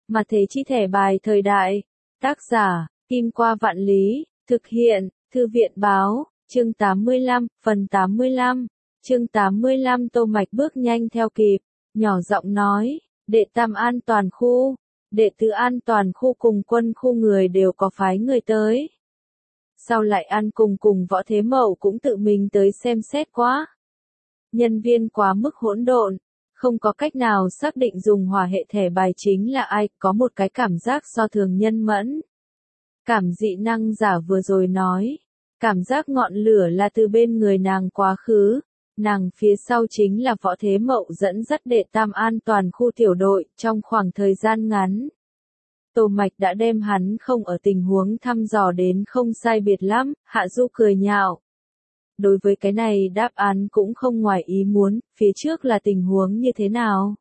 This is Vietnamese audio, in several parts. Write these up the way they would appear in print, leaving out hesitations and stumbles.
Mà thế chi thẻ bài thời đại. Tác giả, Kim Qua Vạn Lý, thực hiện, Thư viện Báo, chương 85, phần 85. Chương 85 Tô Mạch bước nhanh theo kịp, nhỏ giọng nói, đệ tam an toàn khu, đệ tứ an toàn khu cùng quân khu người đều có phái người tới. Sao lại An cùng Võ Thế Mậu cũng tự mình tới xem xét quá. Nhân viên quá mức hỗn độn, không có cách nào xác định dùng hỏa hệ thẻ bài chính là ai, có một cái cảm giác so thường nhân mẫn. Cảm dị năng giả vừa rồi nói, cảm giác ngọn lửa là từ bên người nàng quá khứ, nàng phía sau chính là Võ Thế Mậu dẫn dắt đệ tam an toàn khu tiểu đội trong khoảng thời gian ngắn. Tô Mạch đã đem hắn không ở tình huống thăm dò đến không sai biệt lắm, Hạ Du cười nhạo. Đối với cái này đáp án cũng không ngoài ý muốn, phía trước là tình huống như thế nào?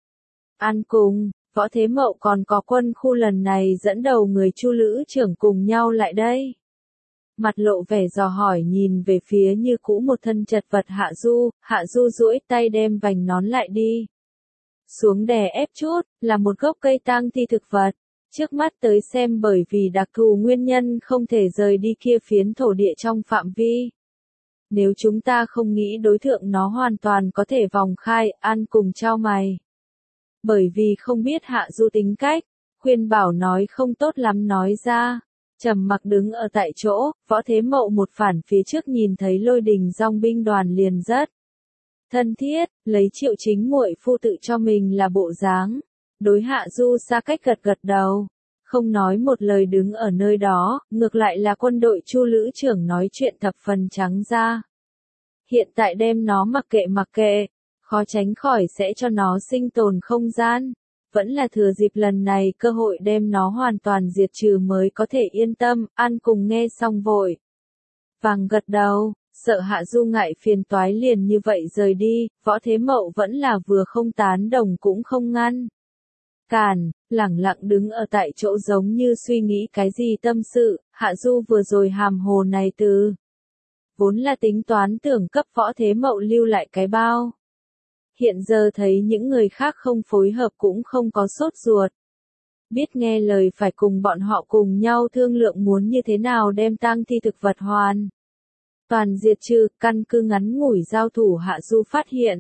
An cùng, Võ Thế Mậu còn có quân khu lần này dẫn đầu người Chu Lữ trưởng cùng nhau lại đây. Mặt lộ vẻ dò hỏi nhìn về phía như cũ một thân chật vật Hạ Du duỗi tay đem vành nón lại đi. Xuống đè ép chút, là một gốc cây tang thi thực vật. Trước mắt tới xem bởi vì đặc thù nguyên nhân không thể rời đi kia phiến thổ địa trong phạm vi. Nếu chúng ta không nghĩ đối tượng nó hoàn toàn có thể vòng khai, An cùng trao mày. Bởi vì không biết Hạ Du tính cách, khuyên bảo nói không tốt lắm nói ra. Trầm mặc đứng ở tại chỗ, Võ Thế Mậu một phản phía trước nhìn thấy Lôi Đình dòng binh đoàn liền rất thân thiết, lấy Triệu Chính muội phu tự cho mình là bộ dáng. Đối Hạ Du xa cách gật đầu, không nói một lời đứng ở nơi đó, ngược lại là quân đội Chu Lữ trưởng nói chuyện thập phần trắng ra. Hiện tại đem nó mặc kệ, khó tránh khỏi sẽ cho nó sinh tồn không gian, vẫn là thừa dịp lần này cơ hội đem nó hoàn toàn diệt trừ mới có thể yên tâm. An cùng nghe xong vội vàng gật đầu, sợ Hạ Du ngại phiền toái liền như vậy rời đi, Võ Thế Mậu vẫn là vừa không tán đồng cũng không ngăn cản, lẳng lặng đứng ở tại chỗ giống như suy nghĩ cái gì tâm sự. Hạ Du vừa rồi hàm hồ này từ vốn là tính toán tưởng cấp Võ Thế Mậu lưu lại cái bao. Hiện giờ thấy những người khác không phối hợp cũng không có sốt ruột. Biết nghe lời phải cùng bọn họ cùng nhau thương lượng muốn như thế nào đem tang thi thực vật hoàn toàn diệt trừ. Căn cứ ngắn ngủi giao thủ, Hạ Du phát hiện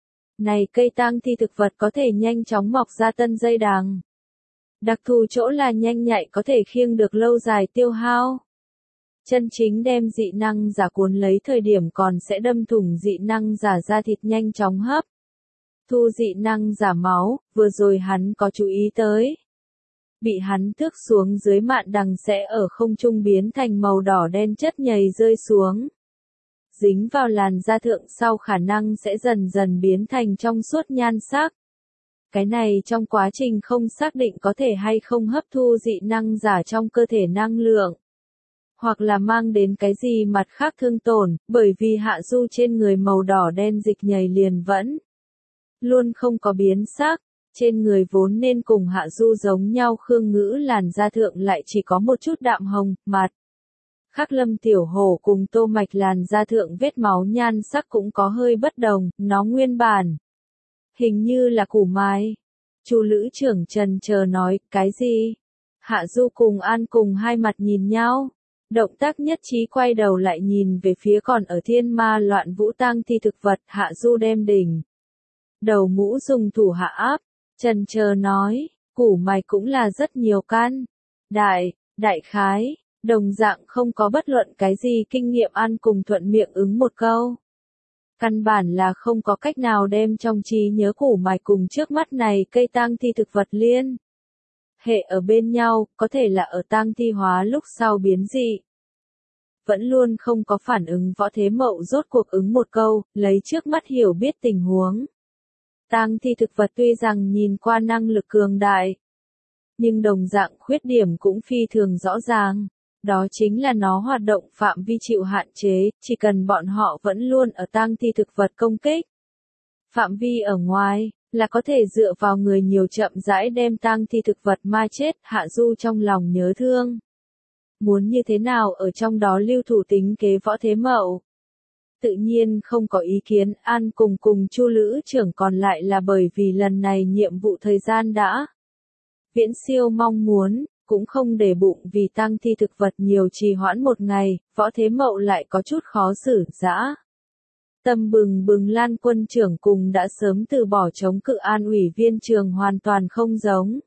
này cây tang thi thực vật có thể nhanh chóng mọc ra tân dây đằng. Đặc thù chỗ là nhanh nhạy, có thể khiêng được lâu dài tiêu hao. Chân chính đem dị năng giả cuốn lấy thời điểm còn sẽ đâm thủng dị năng giả da thịt nhanh chóng hấp thu dị năng giả máu, vừa rồi hắn có chú ý tới. Bị hắn tước xuống dưới mạn đằng sẽ ở không trung biến thành màu đỏ đen chất nhầy rơi xuống. Dính vào làn da thượng sau khả năng sẽ dần dần biến thành trong suốt nhan sắc. Cái này trong quá trình không xác định có thể hay không hấp thu dị năng giả trong cơ thể năng lượng. Hoặc là mang đến cái gì mặt khác thương tổn, bởi vì Hạ Du trên người màu đỏ đen dịch nhầy liền vẫn luôn không có biến sắc, trên người vốn nên cùng Hạ Du giống nhau Khương Ngữ làn da thượng lại chỉ có một chút đạm hồng, mặt. Khác Lâm Tiểu Hổ cùng Tô Mạch làn da thượng vết máu nhan sắc cũng có hơi bất đồng, nó nguyên bản hình như là củ mai. Chu Lữ trưởng trần chờ nói, cái gì? Hạ Du cùng An cùng hai mặt nhìn nhau. Động tác nhất trí quay đầu lại nhìn về phía còn ở thiên ma loạn vũ tang thi thực vật. Hạ Du đem đỉnh đầu mũ dùng thủ hạ áp, trần chờ nói, củ mài cũng là rất nhiều căn. Đại khái, đồng dạng không có bất luận cái gì kinh nghiệm. An cùng thuận miệng ứng một câu. Căn bản là không có cách nào đem trong trí nhớ củ mài cùng trước mắt này cây tang thi thực vật liên hệ ở bên nhau, có thể là ở tang thi hóa lúc sau biến dị. Vẫn luôn không có phản ứng. Võ Thế Mậu rốt cuộc ứng một câu, lấy trước mắt hiểu biết tình huống. Tang thi thực vật tuy rằng nhìn qua năng lực cường đại, nhưng đồng dạng khuyết điểm cũng phi thường rõ ràng. Đó chính là nó hoạt động phạm vi chịu hạn chế, chỉ cần bọn họ vẫn luôn ở tang thi thực vật công kích phạm vi ở ngoài, là có thể dựa vào người nhiều chậm rãi đem tang thi thực vật ma chết. Hạ Du trong lòng nhớ thương. Muốn như thế nào ở trong đó lưu thủ tính kế Võ Thế Mậu? Tự nhiên không có ý kiến. An cùng Chu Lữ trưởng còn lại là bởi vì lần này nhiệm vụ thời gian đã viễn siêu mong muốn, cũng không để bụng vì tang thi thực vật nhiều trì hoãn một ngày, Võ Thế Mậu lại có chút khó xử, dã. Tâm bừng bừng Lan quân trưởng cùng đã sớm từ bỏ chống cự An ủy viên trường hoàn toàn không giống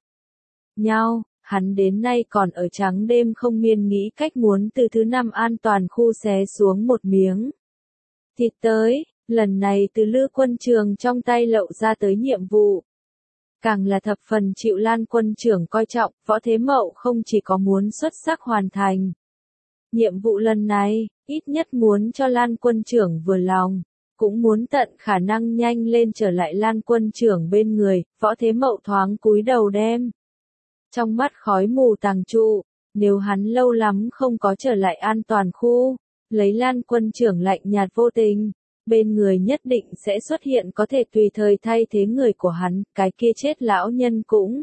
nhau, hắn đến nay còn ở trắng đêm không miên nghĩ cách muốn từ thứ 5 an toàn khu xé xuống một miếng thịt tới, lần này từ Lư quân trường trong tay lậu ra tới nhiệm vụ. Càng là thập phần chịu Lan quân trưởng coi trọng, Võ Thế Mậu không chỉ có muốn xuất sắc hoàn thành nhiệm vụ lần này, ít nhất muốn cho Lan quân trưởng vừa lòng, cũng muốn tận khả năng nhanh lên trở lại Lan quân trưởng bên người, Võ Thế Mậu thoáng cúi đầu đem. Trong mắt khói mù tàng trụ, nếu hắn lâu lắm không có trở lại an toàn khu, lấy Lan quân trưởng lạnh nhạt vô tình, bên người nhất định sẽ xuất hiện có thể tùy thời thay thế người của hắn, cái kia chết lão nhân cũng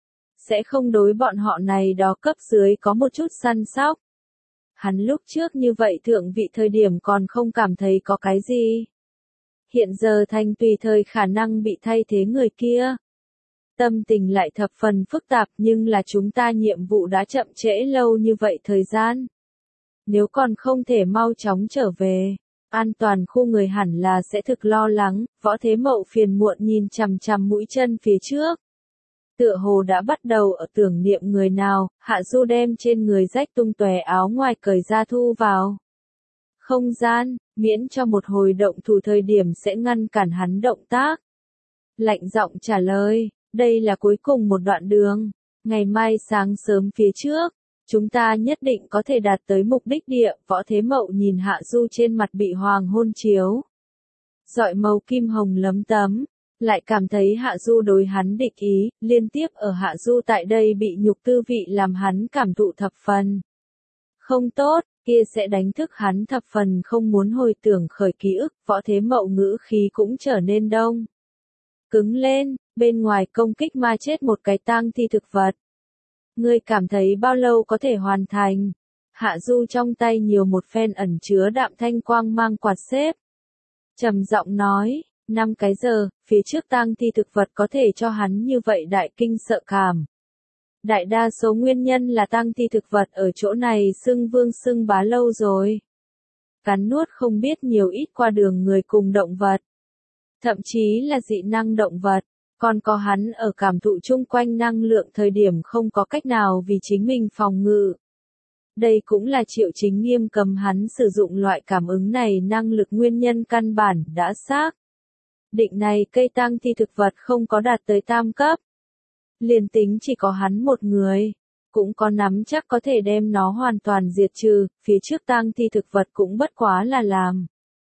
sẽ không đối bọn họ này đó cấp dưới có một chút săn sóc. Hắn lúc trước như vậy thượng vị thời điểm còn không cảm thấy có cái gì. Hiện giờ thành tùy thời khả năng bị thay thế người kia. Tâm tình lại thập phần phức tạp nhưng là chúng ta nhiệm vụ đã chậm trễ lâu như vậy thời gian. Nếu còn không thể mau chóng trở về, an toàn khu người hẳn là sẽ thực lo lắng, Võ Thế Mậu phiền muộn nhìn chằm chằm mũi chân phía trước. Tựa hồ đã bắt đầu ở tưởng niệm người nào, Hạ Du đem trên người rách tung tóe áo ngoài cởi ra thu vào không gian, miễn cho một hồi động thủ thời điểm sẽ ngăn cản hắn động tác. Lạnh giọng trả lời, đây là cuối cùng một đoạn đường, ngày mai sáng sớm phía trước, chúng ta nhất định có thể đạt tới mục đích địa. Võ Thế Mậu nhìn Hạ Du trên mặt bị hoàng hôn chiếu rọi màu kim hồng lấm tấm, lại cảm thấy Hạ Du đối hắn địch ý, liên tiếp ở Hạ Du tại đây bị nhục tư vị làm hắn cảm thụ thập phần không tốt, kia sẽ đánh thức hắn thập phần không muốn hồi tưởng khởi ký ức. Võ Thế Mậu ngữ khí cũng trở nên đông cứng lên, bên ngoài công kích ma chết một cái tang thi thực vật. Ngươi cảm thấy bao lâu có thể hoàn thành? Hạ Du trong tay nhiều một phen ẩn chứa đạm thanh quang mang quạt xếp. Trầm giọng nói, 5 cái giờ, phía trước tang thi thực vật có thể cho hắn như vậy đại kinh sợ cảm. Đại đa số nguyên nhân là tang thi thực vật ở chỗ này xưng vương xưng bá lâu rồi. Cắn nuốt không biết nhiều ít qua đường người cùng động vật. Thậm chí là dị năng động vật, còn có hắn ở cảm thụ chung quanh năng lượng thời điểm không có cách nào vì chính mình phòng ngự. Đây cũng là Triệu Chính nghiêm cấm hắn sử dụng loại cảm ứng này năng lực nguyên nhân căn bản đã xác. Định này cây tang thi thực vật không có đạt tới tam cấp. Liền tính chỉ có hắn một người, cũng có nắm chắc có thể đem nó hoàn toàn diệt trừ, phía trước tang thi thực vật cũng bất quá là làm.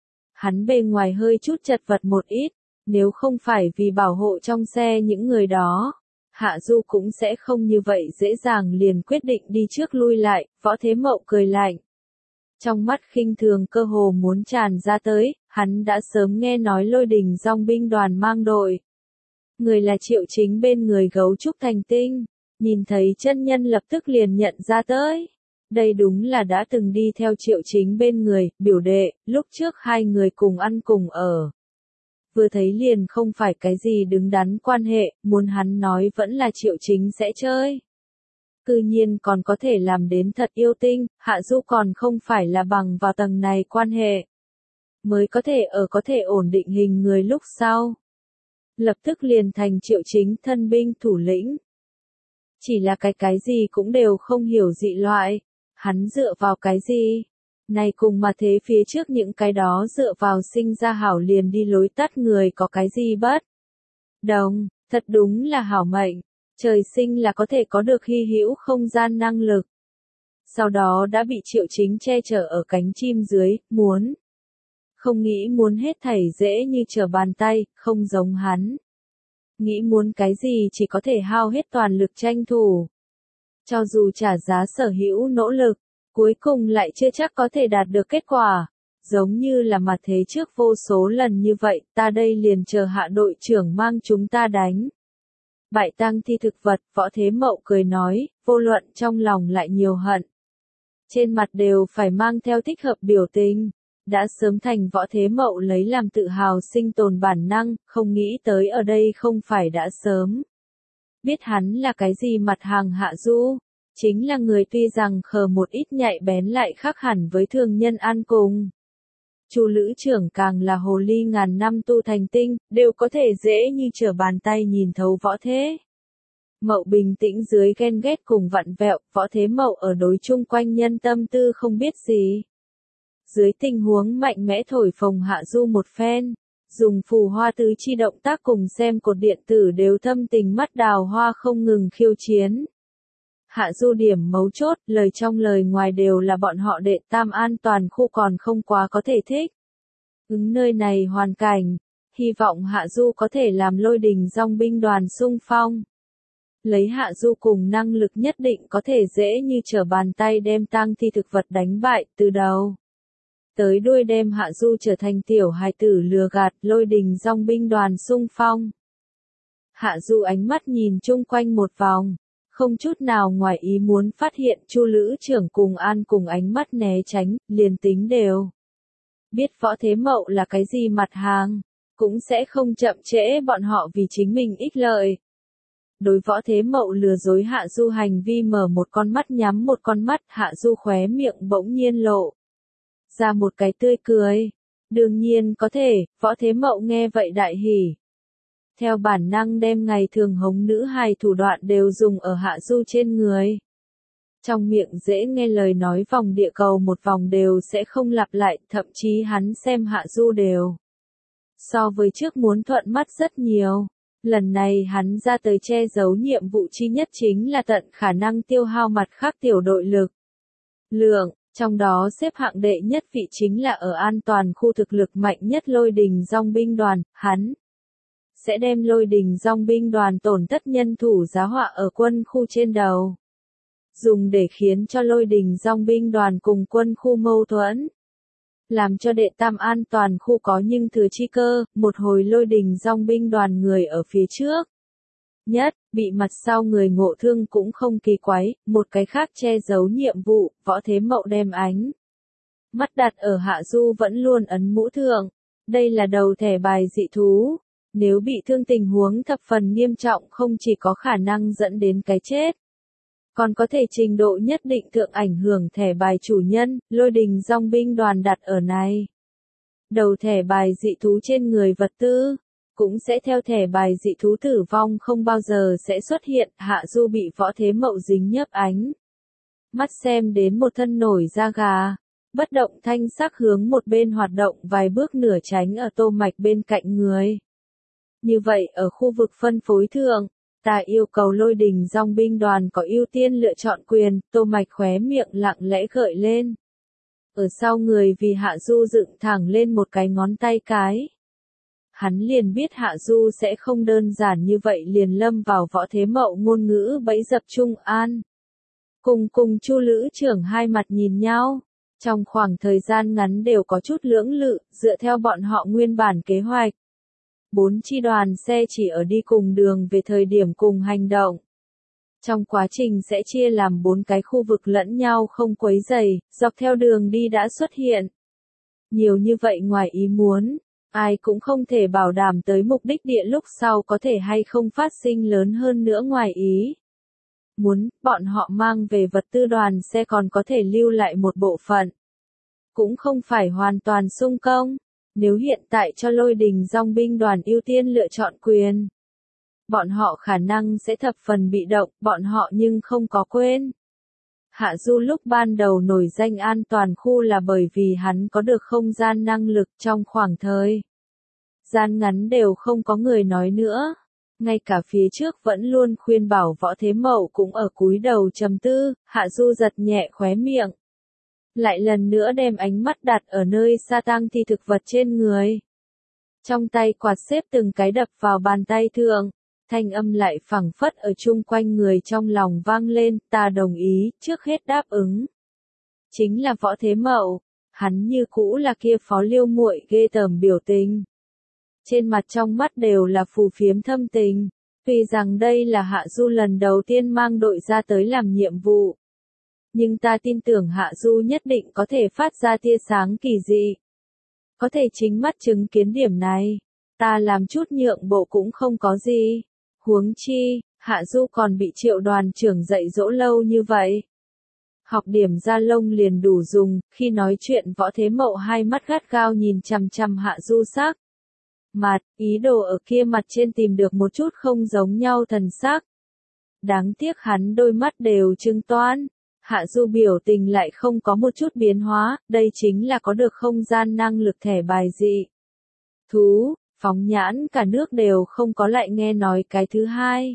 Hắn bề ngoài hơi chút chật vật một ít, nếu không phải vì bảo hộ trong xe những người đó, Hạ Du cũng sẽ không như vậy dễ dàng liền quyết định đi trước lui lại. Võ Thế Mậu cười lạnh. Trong mắt khinh thường cơ hồ muốn tràn ra tới, hắn đã sớm nghe nói Lôi Đình dòng binh đoàn mang đội. Người là Triệu Chính bên người Gấu Trúc Thành Tinh, nhìn thấy chân nhân lập tức liền nhận ra tới. Đây đúng là đã từng đi theo Triệu Chính bên người, biểu đệ, lúc trước hai người cùng ăn cùng ở. Vừa thấy liền không phải cái gì đứng đắn quan hệ, muốn hắn nói vẫn là Triệu Chính sẽ chơi. Cư nhiên còn có thể làm đến thật yêu tinh, Hạ Du còn không phải là bằng vào tầng này quan hệ. Mới có thể ổn định hình người lúc sau. Lập tức liền thành Triệu Chính thân binh thủ lĩnh. Chỉ là cái gì cũng đều không hiểu dị loại. Hắn dựa vào cái gì? Này cùng mà thế phía trước những cái đó dựa vào sinh ra hảo liền đi lối tắt người có cái gì bất đồng, thật đúng là hảo mệnh, trời sinh là có thể có được hy hữu không gian năng lực. Sau đó đã bị Triệu Chính che chở ở cánh chim dưới, không nghĩ muốn hết thảy dễ như trở bàn tay, không giống hắn. Nghĩ muốn cái gì chỉ có thể hao hết toàn lực tranh thủ. Cho dù trả giá sở hữu nỗ lực, cuối cùng lại chưa chắc có thể đạt được kết quả. Giống như là mà thế trước vô số lần như vậy, ta đây liền chờ Hạ đội trưởng mang chúng ta đánh. Bại tang thi thực vật, Võ Thế Mậu cười nói, vô luận trong lòng lại nhiều hận. Trên mặt đều phải mang theo thích hợp biểu tình. Đã sớm thành Võ Thế Mậu lấy làm tự hào sinh tồn bản năng, không nghĩ tới ở đây không phải đã sớm. Biết hắn là cái gì mặt hàng Hạ Du, chính là người tuy rằng khờ một ít nhạy bén lại khác hẳn với thường nhân ăn cùng. Chu Lữ trưởng càng là hồ ly ngàn năm tu thành tinh, đều có thể dễ như trở bàn tay nhìn thấu Võ Thế Mậu bình tĩnh dưới ghen ghét cùng vặn vẹo, Võ Thế Mậu ở đối chung quanh nhân tâm tư không biết gì. Dưới tình huống mạnh mẽ thổi phồng Hạ Du một phen, dùng phù hoa tứ chi động tác cùng xem cột điện tử đều thâm tình mắt đào hoa không ngừng khiêu chiến. Hạ Du điểm mấu chốt, lời trong lời ngoài đều là bọn họ đệ tam an toàn khu còn không quá có thể thích. Ứng nơi này hoàn cảnh, hy vọng Hạ Du có thể làm Lôi Đình Dòng binh đoàn xung phong. Lấy Hạ Du cùng năng lực nhất định có thể dễ như trở bàn tay đem tang thi thực vật đánh bại từ đầu tới đuôi, đem Hạ Du trở thành tiểu hài tử lừa gạt Lôi Đình Dòng binh đoàn xung phong. Hạ Du ánh mắt nhìn chung quanh một vòng, không chút nào ngoài ý muốn phát hiện Chu Lữ trưởng cùng An cùng ánh mắt né tránh, liền tính đều biết Võ Thế Mậu là cái gì mặt hàng, cũng sẽ không chậm trễ bọn họ vì chính mình ích lợi. Đối Võ Thế Mậu lừa dối Hạ Du hành vi mở một con mắt nhắm một con mắt, Hạ Du khóe miệng bỗng nhiên lộ ra một cái tươi cười. Đương nhiên có thể, Võ Thế Mậu nghe vậy đại hỉ. Theo bản năng đem ngày thường hống nữ hài thủ đoạn đều dùng ở Hạ Du trên người. Trong miệng dễ nghe lời nói vòng địa cầu một vòng đều sẽ không lặp lại, thậm chí hắn xem Hạ Du đều so với trước muốn thuận mắt rất nhiều. Lần này hắn ra tới che giấu nhiệm vụ chi nhất chính là tận khả năng tiêu hao mặt khác tiểu đội lực lượng, trong đó xếp hạng đệ nhất vị chính là ở an toàn khu thực lực mạnh nhất Lôi Đình Dòng binh đoàn, hắn sẽ đem Lôi Đình Dòng binh đoàn tổn thất nhân thủ giá họa ở quân khu trên đầu, dùng để khiến cho Lôi Đình Dòng binh đoàn cùng quân khu mâu thuẫn, làm cho đệ tam an toàn khu có nhưng thừa chi cơ, một hồi Lôi Đình Dòng binh đoàn người ở phía trước nhất, bị mặt sau người ngộ thương cũng không kỳ quái. Một cái khác che giấu nhiệm vụ, Võ Thế Mậu đem ánh mắt đặt ở Hạ Du vẫn luôn ấn mũ thượng. Đây là đầu thẻ bài dị thú, nếu bị thương tình huống thập phần nghiêm trọng không chỉ có khả năng dẫn đến cái chết, còn có thể trình độ nhất định thượng ảnh hưởng thẻ bài chủ nhân. Lôi Đình Dòng binh đoàn đặt ở này đầu thẻ bài dị thú trên người vật tư, cũng sẽ theo thẻ bài dị thú tử vong không bao giờ sẽ xuất hiện. Hạ Du bị Võ Thế Mậu dính nhấp ánh mắt xem đến một thân nổi da gà, bất động thanh sắc hướng một bên hoạt động vài bước nửa tránh ở Tô Mạch bên cạnh người. Như vậy ở khu vực phân phối thượng, ta yêu cầu Lôi Đình Dòng binh đoàn có ưu tiên lựa chọn quyền. Tô Mạch khóe miệng lặng lẽ gợi lên. Ở sau người vì Hạ Du dựng thẳng lên một cái ngón tay cái. Hắn liền biết Hạ Du sẽ không đơn giản như vậy liền lâm vào Võ Thế Mậu ngôn ngữ bẫy dập Trung An. Cùng Chu Lữ trưởng hai mặt nhìn nhau, trong khoảng thời gian ngắn đều có chút lưỡng lự, dựa theo bọn họ nguyên bản kế hoạch. 4 chi đoàn xe chỉ ở đi cùng đường về thời điểm cùng hành động. Trong quá trình sẽ chia làm 4 cái khu vực lẫn nhau không quấy rầy, dọc theo đường đi đã xuất hiện nhiều như vậy ngoài ý muốn, ai cũng không thể bảo đảm tới mục đích địa lúc sau có thể hay không phát sinh lớn hơn nữa ngoài ý muốn. Bọn họ mang về vật tư đoàn xe còn có thể lưu lại một bộ phận, cũng không phải hoàn toàn xung công. Nếu hiện tại cho Lôi Đình Dòng binh đoàn ưu tiên lựa chọn quyền, bọn họ khả năng sẽ thập phần bị động. Bọn họ nhưng không có quên, Hạ Du lúc ban đầu nổi danh an toàn khu là bởi vì hắn có được không gian năng lực. Trong khoảng thời gian ngắn đều không có người nói nữa, ngay cả phía trước vẫn luôn khuyên bảo Võ Thế Mậu cũng ở cúi đầu trầm tư. Hạ Du giật nhẹ khóe miệng, lại lần nữa đem ánh mắt đặt ở nơi sa tang thi thực vật trên người. Trong tay quạt xếp từng cái đập vào bàn tay thượng, thanh âm lại phẳng phất ở chung quanh người trong lòng vang lên. Ta đồng ý, trước hết đáp ứng. Chính là Võ Thế Mậu, hắn như cũ là kia phó liêu muội ghê tởm biểu tình. Trên mặt trong mắt đều là phù phiếm thâm tình. Tuy rằng đây là Hạ Du lần đầu tiên mang đội ra tới làm nhiệm vụ, nhưng ta tin tưởng Hạ Du nhất định có thể phát ra tia sáng kỳ dị. Có thể chính mắt chứng kiến điểm này, ta làm chút nhượng bộ cũng không có gì. Huống chi, Hạ Du còn bị Triệu đoàn trưởng dạy dỗ lâu như vậy. Học điểm ra lông liền đủ dùng, khi nói chuyện Võ Thế Mậu hai mắt gắt gao nhìn chằm chằm Hạ Du sắc. Mặt, ý đồ ở kia mặt trên tìm được một chút không giống nhau thần sắc. Đáng tiếc hắn đôi mắt đều trừng toan. Hạ Du biểu tình lại không có một chút biến hóa, đây chính là có được không gian năng lực thẻ bài dị. Thú, phóng nhãn cả nước đều không có lại nghe nói cái thứ hai.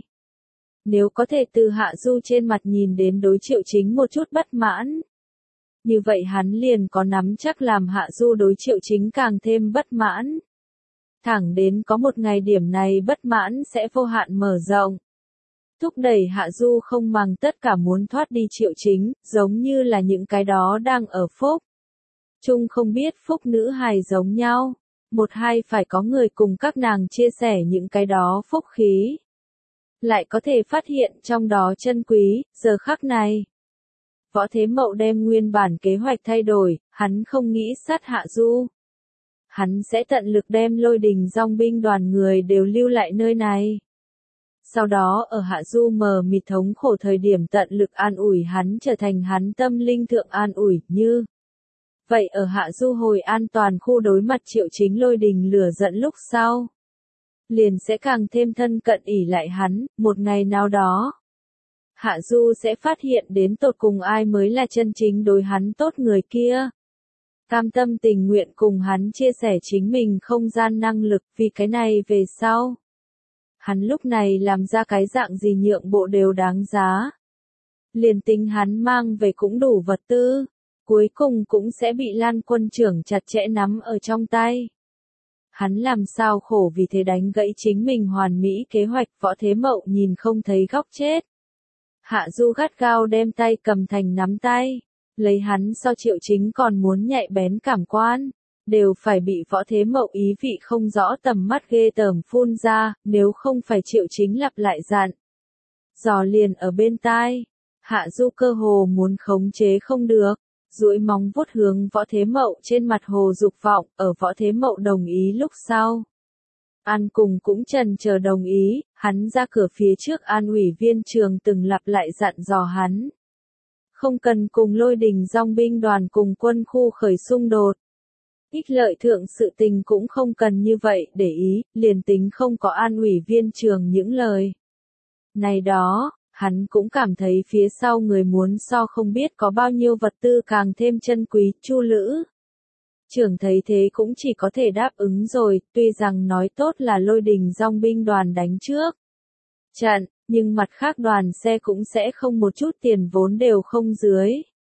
Nếu có thể từ Hạ Du trên mặt nhìn đến đối Triệu Chính một chút bất mãn. Như vậy hắn liền có nắm chắc làm Hạ Du đối Triệu Chính càng thêm bất mãn. Thẳng đến có một ngày điểm này bất mãn sẽ vô hạn mở rộng. Thúc đẩy Hạ Du không màng tất cả muốn thoát đi Triệu Chính, giống như là những cái đó đang ở phúc. Chung không biết phúc nữ hài giống nhau. Một hai phải có người cùng các nàng chia sẻ những cái đó phúc khí. Lại có thể phát hiện trong đó chân quý, giờ khắc này. Võ Thế Mậu đem nguyên bản kế hoạch thay đổi, hắn không nghĩ sát Hạ Du. Hắn sẽ tận lực đem Lôi Đình Dòng binh đoàn người đều lưu lại nơi này. Sau đó ở Hạ Du mờ mịt thống khổ thời điểm tận lực an ủi hắn trở thành hắn tâm linh thượng an ủi như. Vậy ở Hạ Du hồi an toàn khu đối mặt Triệu Chính Lôi Đình lửa giận lúc sau. Liền sẽ càng thêm thân cận ỷ lại hắn, một ngày nào đó. Hạ Du sẽ phát hiện đến tột cùng ai mới là chân chính đối hắn tốt người kia. Cam tâm tình nguyện cùng hắn chia sẻ chính mình không gian năng lực vì cái này về sau. Hắn lúc này làm ra cái dạng gì nhượng bộ đều đáng giá. Liền tính hắn mang về cũng đủ vật tư, cuối cùng cũng sẽ bị Lan quân trưởng chặt chẽ nắm ở trong tay. Hắn làm sao khổ vì thế đánh gãy chính mình hoàn mỹ kế hoạch Võ Thế Mậu nhìn không thấy góc chết. Hạ Du gắt gao đem tay cầm thành nắm tay, lấy hắn so Triệu Chính còn muốn nhạy bén cảm quan, đều phải bị Võ Thế Mậu ý vị không rõ tầm mắt ghê tởm phun ra, nếu không phải Triệu Chính lặp lại dặn. Giò liền ở bên tai, Hạ Du cơ hồ muốn khống chế không được. Duỗi móng vuốt hướng Võ Thế Mậu trên mặt hồ dục vọng, ở Võ Thế Mậu đồng ý lúc sau. An cùng cũng trần chờ đồng ý, hắn ra cửa phía trước An ủy viên trường từng lặp lại dặn dò hắn. Không cần cùng Lôi Đình Dòng binh đoàn cùng quân khu khởi xung đột. Ích lợi thượng sự tình cũng không cần như vậy để ý, liền tính không có An ủy viên trường những lời. Này đó. Hắn cũng cảm thấy phía sau người muốn so không biết có bao nhiêu vật tư càng thêm chân quý, Chu Lữ. Trưởng thấy thế cũng chỉ có thể đáp ứng rồi, tuy rằng nói tốt là Lôi Đình Dòng binh đoàn đánh trước trận, nhưng mặt khác đoàn xe cũng sẽ không một chút tiền vốn đều không dưới.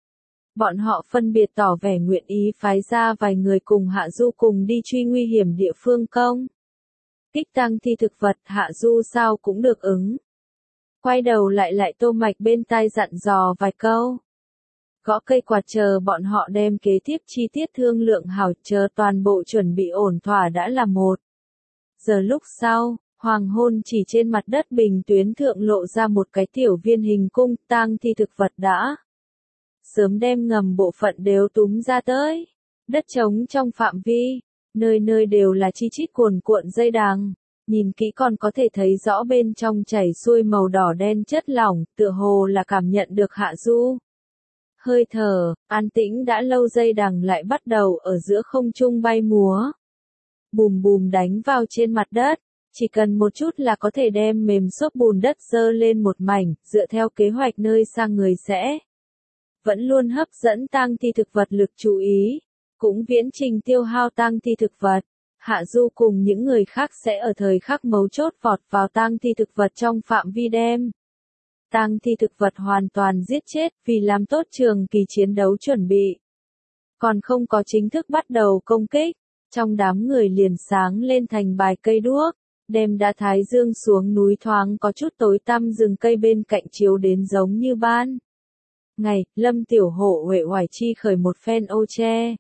Bọn họ phân biệt tỏ vẻ nguyện ý phái ra vài người cùng Hạ Du cùng đi truy nguy hiểm địa phương công. Kích tăng thi thực vật Hạ Du sao cũng được ứng. Quay đầu lại Tô Mạch bên tai dặn dò vài câu. Gõ cây quạt chờ bọn họ đem kế tiếp chi tiết thương lượng hảo chờ toàn bộ chuẩn bị ổn thỏa đã là một. Giờ lúc sau, hoàng hôn chỉ trên mặt đất bình tuyến thượng lộ ra một cái tiểu viên hình cung tang thi thực vật đã. Sớm đem ngầm bộ phận đều túm ra tới. Đất trống trong phạm vi, nơi nơi đều là chi chít cuồn cuộn dây đằng. Nhìn kỹ còn có thể thấy rõ bên trong chảy xuôi màu đỏ đen chất lỏng, tựa hồ là cảm nhận được Hạ Du. Hơi thở, an tĩnh đã lâu dây đằng lại bắt đầu ở giữa không trung bay múa. Bùm bùm đánh vào trên mặt đất, chỉ cần một chút là có thể đem mềm xốp bùn đất dơ lên một mảnh, dựa theo kế hoạch nơi sang người sẽ. Vẫn luôn hấp dẫn tang thi thực vật lực chú ý, cũng viễn trình tiêu hao tang thi thực vật. Hạ Du cùng những người khác sẽ ở thời khắc mấu chốt vọt vào tang thi thực vật trong phạm vi đem. Tang thi thực vật hoàn toàn giết chết vì làm tốt trường kỳ chiến đấu chuẩn bị. Còn không có chính thức bắt đầu công kích, trong đám người liền sáng lên thành bài cây đuốc, đem đá thái dương xuống núi thoáng có chút tối tăm rừng cây bên cạnh chiếu đến giống như ban. Ngày, Lâm Tiểu Hộ uể oải chi khởi một phen ô che.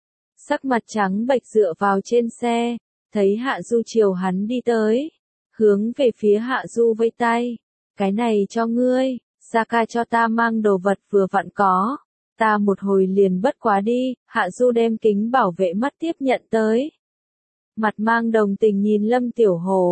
Sắc mặt trắng bệch dựa vào trên xe, thấy Hạ Du chiều hắn đi tới, hướng về phía Hạ Du vẫy tay, cái này cho ngươi, Saka cho ta mang đồ vật vừa vặn có, ta một hồi liền bất quá đi, Hạ Du đem kính bảo vệ mắt tiếp nhận tới. Mặt mang đồng tình nhìn Lâm Tiểu Hổ,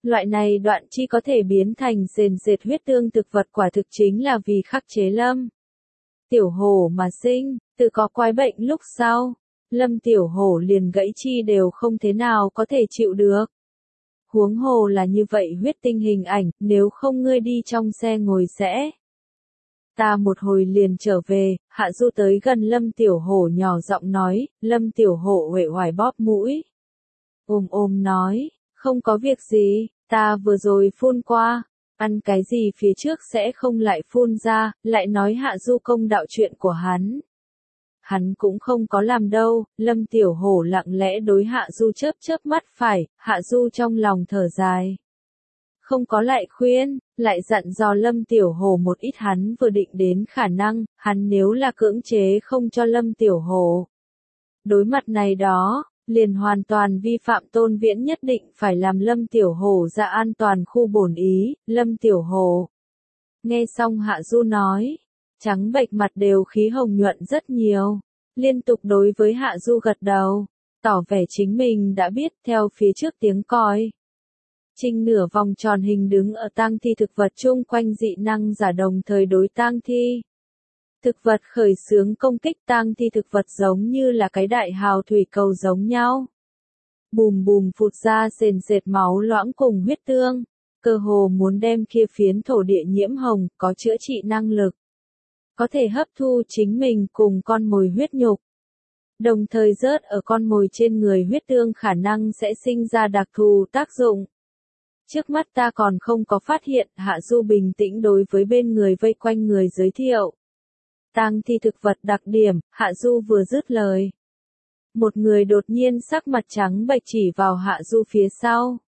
Loại này đoạn chi có thể biến thành sền sệt huyết tương thực vật quả thực chính là vì khắc chế Lâm Tiểu Hổ mà sinh, tự có quái bệnh lúc sau. Lâm Tiểu Hổ liền gãy chi đều không thế nào có thể chịu được. Huống hồ là như vậy huyết tinh hình ảnh, nếu không ngươi đi trong xe ngồi sẽ. Ta một hồi liền trở về, Hạ Du tới gần Lâm Tiểu Hổ nhỏ giọng nói, Lâm Tiểu Hổ uể oải bóp mũi. Ôm nói, không có việc gì, ta vừa rồi phun qua, ăn cái gì phía trước sẽ không lại phun ra, lại nói Hạ Du công đạo chuyện của hắn. Hắn cũng không có làm đâu, Lâm Tiểu Hổ lặng lẽ đối Hạ Du chớp chớp mắt phải, Hạ Du trong lòng thở dài. Không có lại khuyên, lại dặn dò Lâm Tiểu Hổ một ít hắn vừa định đến khả năng, hắn nếu là cưỡng chế không cho Lâm Tiểu Hổ. Đối mặt này đó, liền hoàn toàn vi phạm Tôn Viễn nhất định phải làm Lâm Tiểu Hổ ra an toàn khu bổn ý, Lâm Tiểu Hổ. Nghe xong Hạ Du nói, trắng bệch mặt đều khí hồng nhuận rất nhiều, liên tục đối với Hạ Du gật đầu, tỏ vẻ chính mình đã biết theo phía trước tiếng còi. Trinh nửa vòng tròn hình đứng ở tang thi thực vật chung quanh dị năng giả đồng thời đối tang thi. Thực vật khởi xướng công kích tang thi thực vật giống như là cái đại hào thủy cầu giống nhau. Bùm bùm phụt ra sền sệt máu loãng cùng huyết tương, cơ hồ muốn đem kia phiến thổ địa nhiễm hồng, có chữa trị năng lực. Có thể hấp thu chính mình cùng con mồi huyết nhục. Đồng thời rớt ở con mồi trên người huyết tương khả năng sẽ sinh ra đặc thù tác dụng. Trước mắt ta còn không có phát hiện, Hạ Du bình tĩnh đối với bên người vây quanh người giới thiệu. Tang thi thực vật đặc điểm, Hạ Du vừa dứt lời. Một người đột nhiên sắc mặt trắng bệch chỉ vào Hạ Du phía sau.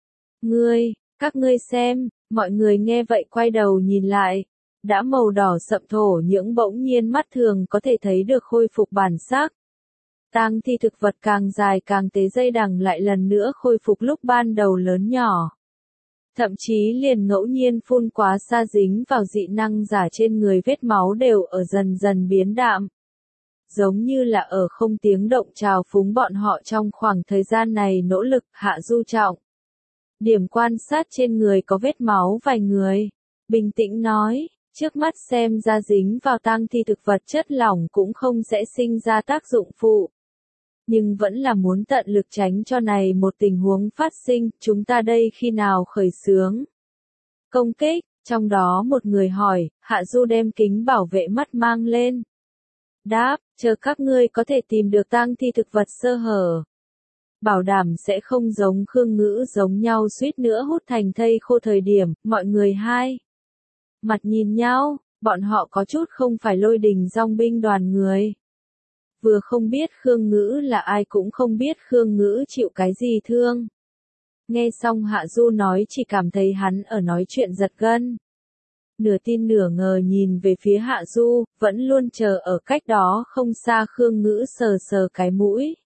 Các ngươi xem, mọi người nghe vậy quay đầu nhìn lại. Đã màu đỏ sậm thổ những bỗng nhiên mắt thường có thể thấy được khôi phục bản sắc. Tang thi thực vật càng dài càng tế dây đằng lại lần nữa khôi phục lúc ban đầu lớn nhỏ. Thậm chí liền ngẫu nhiên phun quá xa dính vào dị năng giả trên người vết máu đều ở dần dần biến đạm. Giống như là ở không tiếng động trào phúng bọn họ trong khoảng thời gian này nỗ lực Hạ Du trọng. Điểm quan sát trên người có vết máu vài người. Bình tĩnh nói, trước mắt xem ra dính vào tang thi thực vật chất lỏng cũng không sẽ sinh ra tác dụng phụ. Nhưng vẫn là muốn tận lực tránh cho này một tình huống phát sinh, chúng ta đây khi nào khởi xướng. Công kích, trong đó một người hỏi, Hạ Du đem kính bảo vệ mắt mang lên. Đáp, chờ các ngươi có thể tìm được tang thi thực vật sơ hở. Bảo đảm sẽ không giống Khương Ngữ giống nhau suýt nữa hút thành thây khô thời điểm, mọi người hai. Mặt nhìn nhau, bọn họ có chút không phải Lôi Đình dòng binh đoàn người. Vừa không biết Khương Ngữ là ai cũng không biết Khương Ngữ chịu cái gì thương. Nghe xong Hạ Du nói chỉ cảm thấy hắn ở nói chuyện giật gân. Nửa tin nửa ngờ nhìn về phía Hạ Du, vẫn luôn chờ ở cách đó không xa Khương Ngữ sờ sờ cái mũi.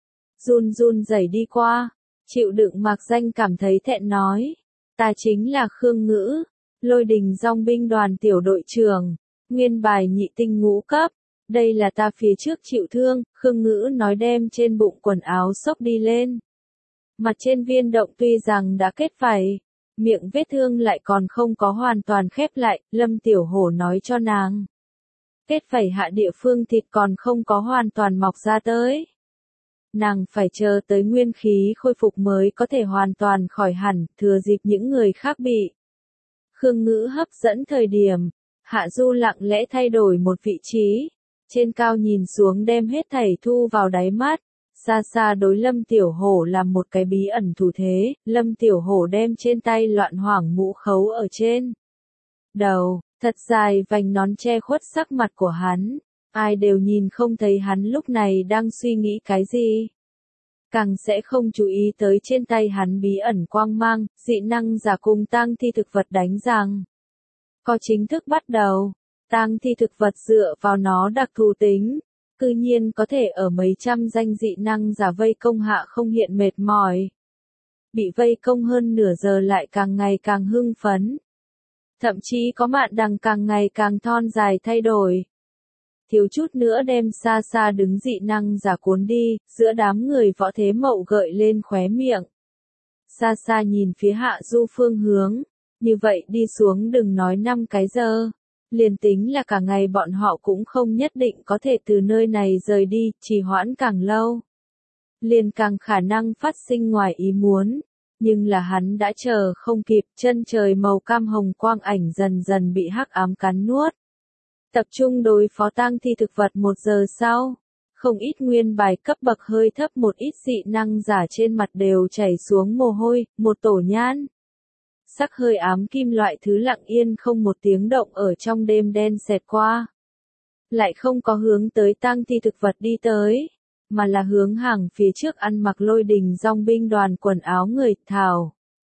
Run run rẩy đi qua, chịu đựng mạc danh cảm thấy thẹn nói. Ta chính là Khương Ngữ, Lôi Đình dòng binh đoàn tiểu đội trưởng, nguyên bài nhị tinh ngũ cấp. Đây là ta phía trước chịu thương, Khương Ngữ nói đem trên bụng quần áo xốc đi lên. Mặt trên viên động tuy rằng đã kết vảy, miệng vết thương lại còn không có hoàn toàn khép lại, Lâm Tiểu Hổ nói cho nàng. Kết vảy hạ địa phương thịt còn không có hoàn toàn mọc ra tới. Nàng phải chờ tới nguyên khí khôi phục mới có thể hoàn toàn khỏi hẳn, thừa dịp những người khác bị. Khương Ngữ hấp dẫn thời điểm, Hạ Du lặng lẽ thay đổi một vị trí. Trên cao nhìn xuống đem hết thảy thu vào đáy mắt, xa xa đối Lâm Tiểu Hổ làm một cái bí ẩn thủ thế, Lâm Tiểu Hổ đem trên tay loạn hoảng mũ khấu ở trên đầu, thật dài vành nón che khuất sắc mặt của hắn, ai đều nhìn không thấy hắn lúc này đang suy nghĩ cái gì. Càng sẽ không chú ý tới trên tay hắn bí ẩn quang mang, dị năng giả cùng tang thi thực vật đánh rằng. Có chính thức bắt đầu. Tang thi thực vật dựa vào nó đặc thù tính, cư nhiên có thể ở mấy trăm danh dị năng giả vây công hạ không hiện mệt mỏi. Bị vây công hơn nửa giờ lại càng ngày càng hưng phấn. Thậm chí có mạn đằng càng ngày càng thon dài thay đổi. Thiếu chút nữa đem xa xa đứng dị năng giả cuốn đi, giữa đám người võ thế mậu gợi lên khóe miệng. xa xa nhìn phía Hạ Du phương hướng, như vậy đi xuống đừng nói 5 cái giờ. Liền tính là cả ngày bọn họ cũng không nhất định có thể từ nơi này rời đi, trì hoãn càng lâu. Liền càng khả năng phát sinh ngoài ý muốn. Nhưng là hắn đã chờ không kịp, chân trời màu cam hồng quang ảnh dần dần bị hắc ám cắn nuốt. Tập trung đối phó tang thi thực vật 1 giờ sau. Không ít nguyên bài cấp bậc hơi thấp một ít dị năng giả trên mặt đều chảy xuống mồ hôi, một tổ nhan. Sắc hơi ám kim loại thứ lặng yên không một tiếng động ở trong đêm đen xẹt qua. Lại không có hướng tới tang thi thực vật đi tới, mà là hướng hàng phía trước ăn mặc lôi đình dòng binh đoàn quần áo người thảo.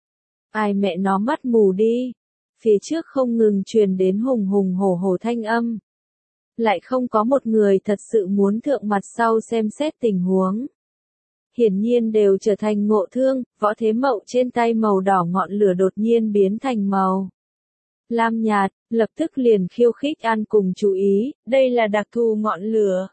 Ai mẹ nó mắt mù đi, phía trước không ngừng truyền đến hùng hùng hổ hổ thanh âm. Lại không có một người thật sự muốn thượng mặt sau xem xét tình huống. Hiển nhiên đều trở thành ngộ thương, Võ Thế Mậu trên tay màu đỏ ngọn lửa đột nhiên biến thành màu lam nhạt, lập tức liền khiêu khích An Cùng chú ý, đây là đặc thù ngọn lửa.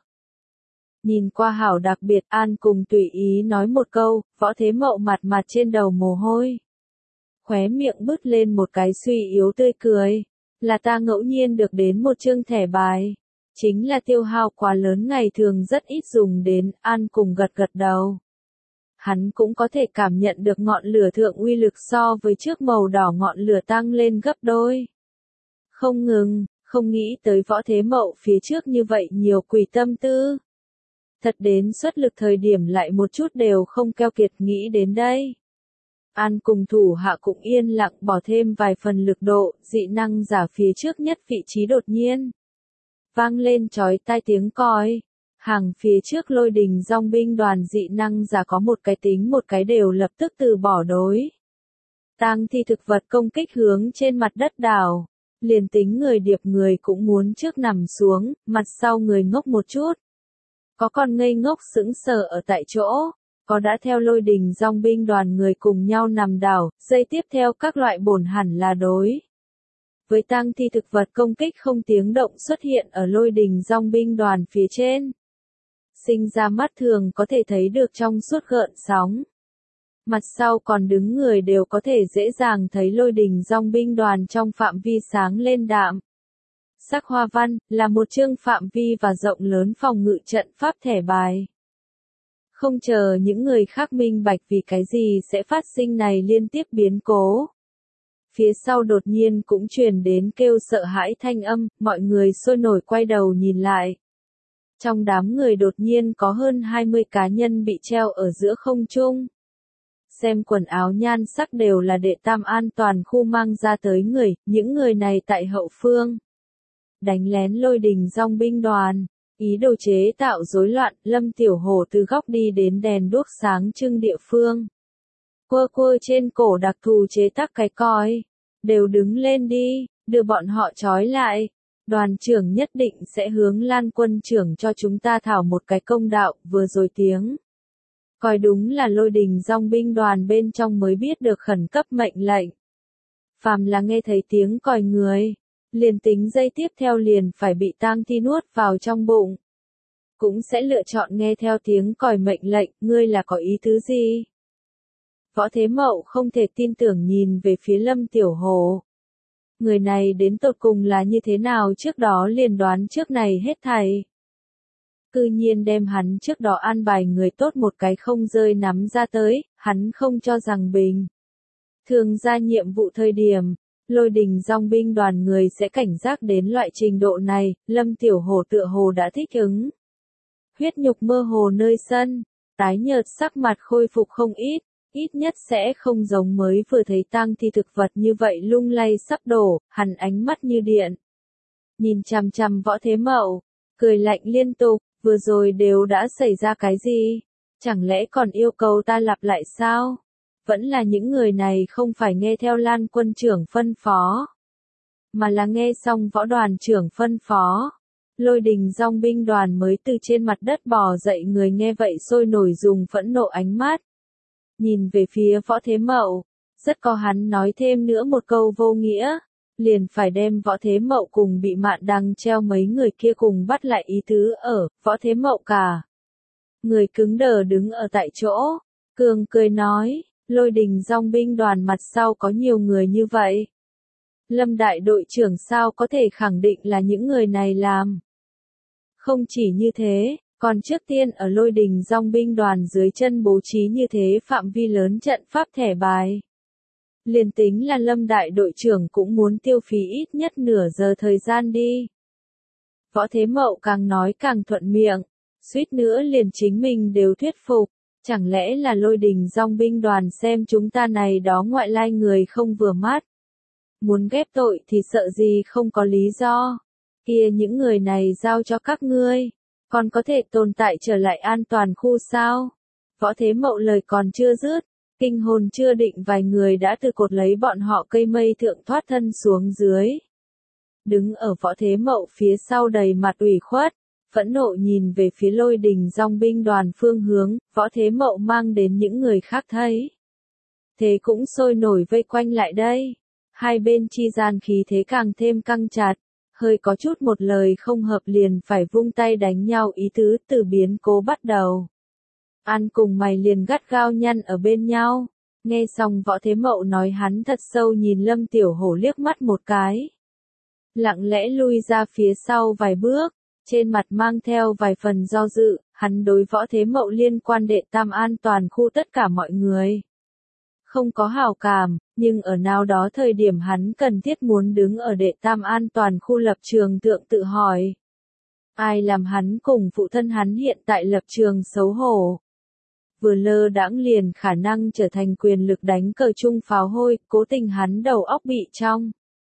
Nhìn qua hảo đặc biệt, An Cùng tùy ý nói một câu, Võ Thế Mậu mặt mặt trên đầu mồ hôi. Khóe miệng bứt lên một cái suy yếu tươi cười, là ta ngẫu nhiên được đến một chương thẻ bài. Chính là tiêu hao quá lớn ngày thường rất ít dùng đến, An Cùng gật gật đầu. Hắn cũng có thể cảm nhận được ngọn lửa thượng uy lực so với trước màu đỏ ngọn lửa tăng lên gấp đôi. Không ngừng, không nghĩ tới Võ Thế Mậu phía trước như vậy nhiều quỷ tâm tư. Thật đến xuất lực thời điểm lại một chút đều không keo kiệt nghĩ đến đây. An Cùng thủ hạ cũng yên lặng bỏ thêm vài phần lực độ, dị năng giả phía trước nhất vị trí đột nhiên. Vang lên chói tai tiếng còi. Hàng phía trước lôi đình dòng binh đoàn dị năng giả có một cái tính một cái đều lập tức từ bỏ đối. Tang thi thực vật công kích hướng trên mặt đất đảo. Liền tính người điệp người cũng muốn trước nằm xuống, mặt sau người ngốc một chút. Có con ngây ngốc sững sờ ở tại chỗ, có đã theo lôi đình dòng binh đoàn người cùng nhau nằm đảo, giây tiếp theo các loại bổn hẳn là đối. Với tang thi thực vật công kích không tiếng động xuất hiện ở lôi đình dòng binh đoàn phía trên. Sinh ra mắt thường có thể thấy được trong suốt gợn sóng. Mặt sau còn đứng người đều có thể dễ dàng thấy lôi đình dòng binh đoàn trong phạm vi sáng lên đạm. Sắc hoa văn, là một chương phạm vi và rộng lớn phòng ngự trận pháp thẻ bài. Không chờ những người khác minh bạch vì cái gì sẽ phát sinh này liên tiếp biến cố. Phía sau đột nhiên cũng truyền đến kêu sợ hãi thanh âm, mọi người sôi nổi quay đầu nhìn lại. Trong đám người đột nhiên có hơn 20 cá nhân bị treo ở giữa không trung. Xem quần áo nhan sắc đều là đệ tam an toàn khu mang ra tới người, những người này tại hậu phương. Đánh lén lôi đình dòng binh đoàn, ý đồ chế tạo rối loạn, Lâm Tiểu Hổ từ góc đi đến đèn đuốc sáng trưng địa phương. Quơ quơ trên cổ đặc thù chế tác cái còi, đều đứng lên đi, đưa bọn họ trói lại. Đoàn trưởng nhất định sẽ hướng Lan quân trưởng cho chúng ta thảo một cái công đạo, vừa rồi tiếng. Coi đúng là lôi đình dòng binh đoàn bên trong mới biết được khẩn cấp mệnh lệnh. Phàm là nghe thấy tiếng còi người, liền tính giây tiếp theo liền phải bị tang thi nuốt vào trong bụng. Cũng sẽ lựa chọn nghe theo tiếng còi mệnh lệnh, ngươi là có ý tứ gì? Võ Thế Mậu không thể tin tưởng nhìn về phía Lâm Tiểu Hổ. Người này đến tột cùng là như thế nào trước đó liền đoán trước này hết thảy. Cư nhiên đem hắn trước đó an bài người tốt một cái không rơi nắm ra tới, hắn không cho rằng bình. Thường ra nhiệm vụ thời điểm, lôi đình dòng binh đoàn người sẽ cảnh giác đến loại trình độ này, Lâm Tiểu Hổ tựa hồ đã thích ứng. Huyết nhục mơ hồ nơi sân, tái nhợt sắc mặt khôi phục không ít. Ít nhất sẽ không giống mới vừa thấy tang thi thực vật như vậy lung lay sắp đổ, hắn ánh mắt như điện. Nhìn chằm chằm Võ Thế Mậu, cười lạnh liên tục, vừa rồi đều đã xảy ra cái gì? Chẳng lẽ còn yêu cầu ta lặp lại sao? Vẫn là những người này không phải nghe theo Lan quân trưởng phân phó, mà là nghe xong võ đoàn trưởng phân phó. Lôi đình dòng binh đoàn mới từ trên mặt đất bò dậy người nghe vậy sôi nổi dùng phẫn nộ ánh mắt. Nhìn về phía Võ Thế Mậu, rất có hắn nói thêm nữa một câu vô nghĩa, liền phải đem Võ Thế Mậu cùng bị Mạn Đằng treo mấy người kia cùng bắt lại ý tứ ở, Võ Thế Mậu cả. Người cứng đờ đứng ở tại chỗ, cường cười nói, Lôi đình dòng binh đoàn mặt sau có nhiều người như vậy. Lâm đại đội trưởng sao có thể khẳng định là những người này làm. Không chỉ như thế, còn trước tiên ở lôi đình dòng binh đoàn dưới chân bố trí như thế phạm vi lớn trận pháp thẻ bài. Liền tính là Lâm đại đội trưởng cũng muốn tiêu phí ít nhất nửa giờ thời gian đi. Võ Thế Mậu càng nói càng thuận miệng, suýt nữa liền chính mình đều thuyết phục. Chẳng lẽ là lôi đình dòng binh đoàn xem chúng ta này đó ngoại lai người không vừa mắt. Muốn ghép tội thì sợ gì không có lý do. Kia những người này giao cho các ngươi. Còn có thể tồn tại trở lại an toàn khu sao? Võ Thế Mậu lời còn chưa dứt. Kinh hồn chưa định vài người đã từ cột lấy bọn họ cây mây thượng thoát thân xuống dưới. Đứng ở Võ Thế Mậu phía sau đầy mặt ủy khuất. Phẫn nộ nhìn về phía lôi đình dòng binh đoàn phương hướng, Võ Thế Mậu mang đến những người khác thấy. Thế cũng sôi nổi vây quanh lại đây. Hai bên chi gian khí thế càng thêm căng chặt, hơi có chút một lời không hợp liền phải vung tay đánh nhau ý tứ từ biến cố bắt đầu. An cùng mày liền gắt gao nhăn ở bên nhau. Nghe xong Võ Thế Mậu nói hắn thật sâu nhìn Lâm Tiểu Hổ liếc mắt một cái. Lặng lẽ lui ra phía sau vài bước. Trên mặt mang theo vài phần do dự, hắn đối Võ Thế Mậu liên quan đệ tam an toàn khu tất cả mọi người. Không có hảo cảm, nhưng ở nào đó thời điểm hắn cần thiết muốn đứng ở đệ tam an toàn khu lập trường thượng tự hỏi. Ai làm hắn cùng phụ thân hắn hiện tại lập trường xấu hổ. Vừa lơ đãng liền khả năng trở thành quyền lực đánh cờ chung pháo hôi, cố tình hắn đầu óc bị trong.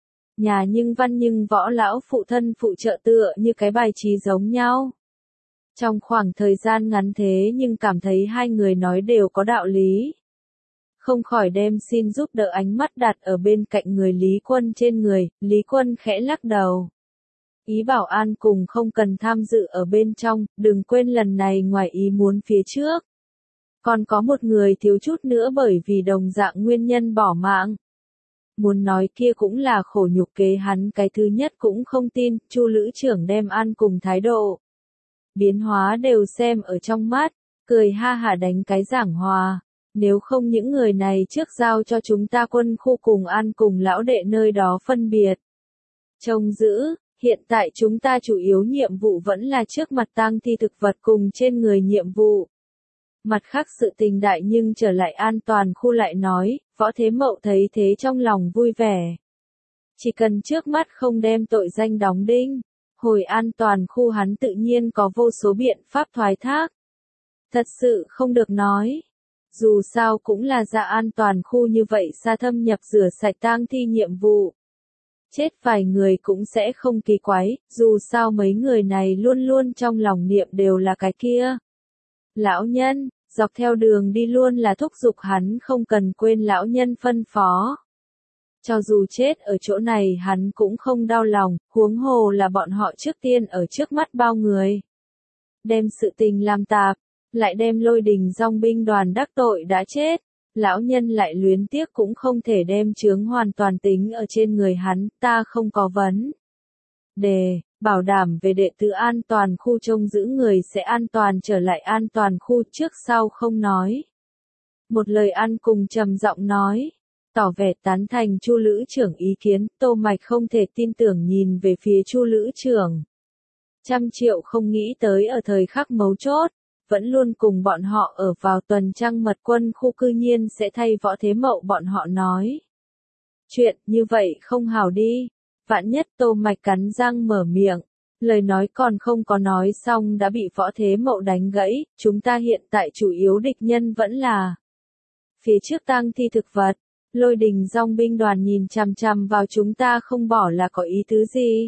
Nhà nhưng văn nhưng võ lão phụ thân phụ trợ tựa như cái bài trí giống nhau. Trong khoảng thời gian ngắn thế nhưng cảm thấy hai người nói đều có đạo lý. Không khỏi đem xin giúp đỡ ánh mắt đặt ở bên cạnh người Lý Quân trên người, Lý Quân khẽ lắc đầu. Ý bảo An cùng không cần tham dự ở bên trong, đừng quên lần này ngoài ý muốn phía trước. Còn có một người thiếu chút nữa bởi vì đồng dạng nguyên nhân bỏ mạng. Muốn nói kia cũng là khổ nhục kế hắn cái thứ nhất cũng không tin, Chu lữ trưởng đem An cùng thái độ. Biến hóa đều xem ở trong mắt, cười ha hả đánh cái giảng hòa. Nếu không những người này trước giao cho chúng ta quân khu cùng An cùng lão đệ nơi đó phân biệt. Trông giữ, hiện tại chúng ta chủ yếu nhiệm vụ vẫn là trước mặt tang thi thực vật cùng trên người nhiệm vụ. Mặt khác sự tình đại nhưng trở lại an toàn khu lại nói, Võ Thế Mậu thấy thế trong lòng vui vẻ. Chỉ cần trước mắt không đem tội danh đóng đinh, hồi an toàn khu hắn tự nhiên có vô số biện pháp thoái thác. Thật sự không được nói. Dù sao cũng là ra an toàn khu như vậy xa thâm nhập rửa sạch tang thi nhiệm vụ. Chết vài người cũng sẽ không kỳ quái, dù sao mấy người này luôn luôn trong lòng niệm đều là cái kia. Lão nhân, dọc theo đường đi luôn là thúc giục hắn không cần quên lão nhân phân phó. Cho dù chết ở chỗ này hắn cũng không đau lòng, huống hồ là bọn họ trước tiên ở trước mắt bao người. Đem sự tình làm tạp, lại đem lôi đình dòng binh đoàn đắc tội đã chết. Lão nhân lại luyến tiếc cũng không thể đem chướng hoàn toàn tính ở trên người hắn, ta không có vấn đề, bảo đảm về đệ tử an toàn khu trông giữ người sẽ an toàn trở lại an toàn khu trước sau không nói. Một lời ăn cùng trầm giọng nói, tỏ vẻ tán thành Chu lữ trưởng ý kiến, Tô Mạch không thể tin tưởng nhìn về phía Chu lữ trưởng. 100.000.000 không nghĩ tới ở thời khắc mấu chốt. Vẫn luôn cùng bọn họ ở vào tuần trăng mật quân khu cư nhiên sẽ thay Võ Thế Mậu bọn họ nói. Chuyện như vậy không hảo đi. Vạn nhất Tô Mạch cắn răng mở miệng. Lời nói còn không có nói xong đã bị Võ Thế Mậu đánh gãy. Chúng ta hiện tại chủ yếu địch nhân vẫn là phía trước tang thi thực vật. Lôi đình dòng binh đoàn nhìn chằm chằm vào chúng ta không bỏ là có ý tứ gì.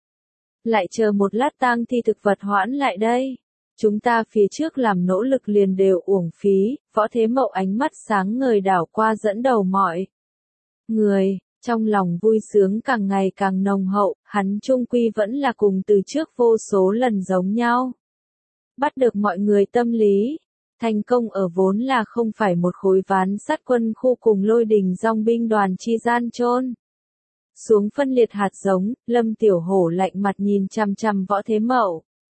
Lại chờ một lát tang thi thực vật hoãn lại đây. Chúng ta phía trước làm nỗ lực liền đều uổng phí, Võ Thế Mậu ánh mắt sáng ngời đảo qua dẫn đầu mọi người, trong lòng vui sướng càng ngày càng nồng hậu, hắn trung quy vẫn là cùng từ trước vô số lần giống nhau. Bắt được mọi người tâm lý, thành công ở vốn là không phải một khối ván sắt quân khu cùng lôi đình dòng binh đoàn chi gian chôn. Xuống phân liệt hạt giống, Lâm Tiểu Hổ lạnh mặt nhìn chằm chằm Võ Thế Mậu.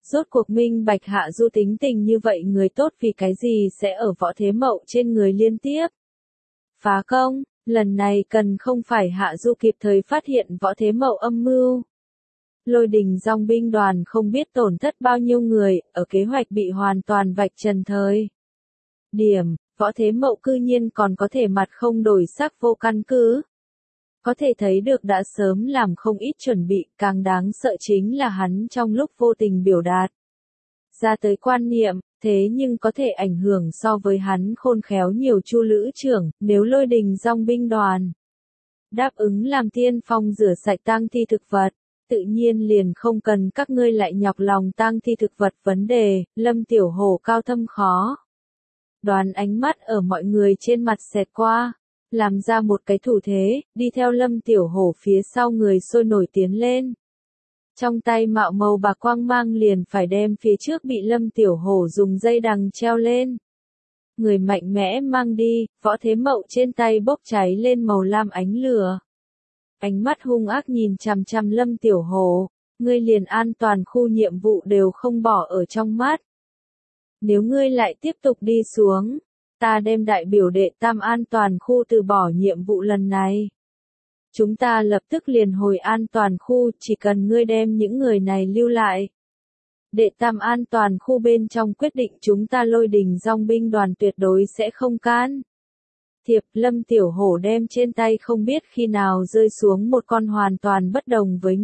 Rốt cuộc minh bạch Hạ Du tính tình như vậy người tốt vì cái gì sẽ ở Võ Thế Mậu trên người liên tiếp phá công, lần này cần không phải Hạ Du kịp thời phát hiện Võ Thế Mậu âm mưu. Lôi đình dòng binh đoàn không biết tổn thất bao nhiêu người, ở kế hoạch bị hoàn toàn vạch trần thời điểm, Võ Thế Mậu cư nhiên còn có thể mặt không đổi sắc vô căn cứ. Có thể thấy được đã sớm làm không ít chuẩn bị, càng đáng sợ chính là hắn trong lúc vô tình biểu đạt ra tới quan niệm, thế nhưng có thể ảnh hưởng so với hắn khôn khéo nhiều Chu Lữ trưởng, nếu lôi đình dòng binh đoàn đáp ứng làm tiên phong rửa sạch tang thi thực vật, tự nhiên liền không cần các ngươi lại nhọc lòng tang thi thực vật vấn đề, Lâm Tiểu Hổ cao thâm khó đoán ánh mắt ở mọi người trên mặt xẹt qua, làm ra một cái thủ thế, đi theo Lâm Tiểu Hổ phía sau người sôi nổi tiến lên. Trong tay mạo màu bạc quang mang liền phải đem phía trước bị Lâm Tiểu Hổ dùng dây đằng treo lên. Người mạnh mẽ mang đi, Võ Thế Mậu trên tay bốc cháy lên màu lam ánh lửa. Ánh mắt hung ác nhìn chằm chằm Lâm Tiểu Hổ, ngươi liền an toàn khu nhiệm vụ đều không bỏ ở trong mắt. Nếu ngươi lại tiếp tục đi xuống, ta đem đại biểu đệ tam an toàn khu từ bỏ nhiệm vụ lần này. Chúng ta lập tức liền hồi an toàn khu, chỉ cần ngươi đem những người này lưu lại. Đệ tam an toàn khu bên trong quyết định chúng ta lôi đình dòng binh đoàn tuyệt đối sẽ không can thiệp. Lâm Tiểu Hổ đem trên tay không biết khi nào rơi xuống một con hoàn toàn bất đồng với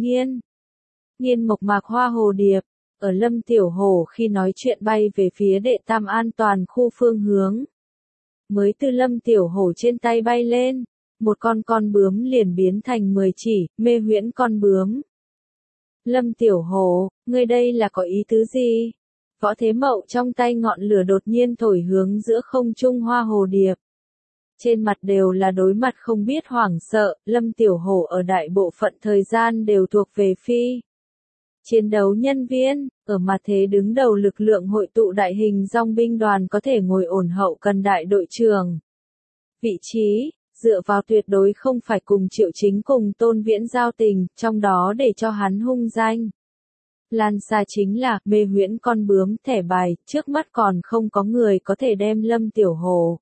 nghiên mộc mạc hoa hồ điệp. Ở Lâm Tiểu Hổ khi nói chuyện bay về phía đệ tam an toàn khu phương hướng. Mới từ Lâm Tiểu Hổ trên tay bay lên, một con bướm liền biến thành 10 chỉ, mê huyễn con bướm. Lâm Tiểu Hổ, ngươi đây là có ý tứ gì? Võ Thế Mậu trong tay ngọn lửa đột nhiên thổi hướng giữa không trung hoa hồ điệp. Trên mặt đều là đối mặt không biết hoảng sợ, Lâm Tiểu Hổ ở đại bộ phận thời gian đều thuộc về phi chiến đấu nhân viên, ở mặt thế đứng đầu lực lượng hội tụ đại hình dòng binh đoàn có thể ngồi ổn hậu cần đại đội trưởng. Vị trí, dựa vào tuyệt đối không phải cùng Triệu Chính cùng Tôn Viễn giao tình, trong đó để cho hắn hung danh. Lan xa chính là mê huyễn con bướm thẻ bài, trước mắt còn không có người có thể đem Lâm Tiểu Hổ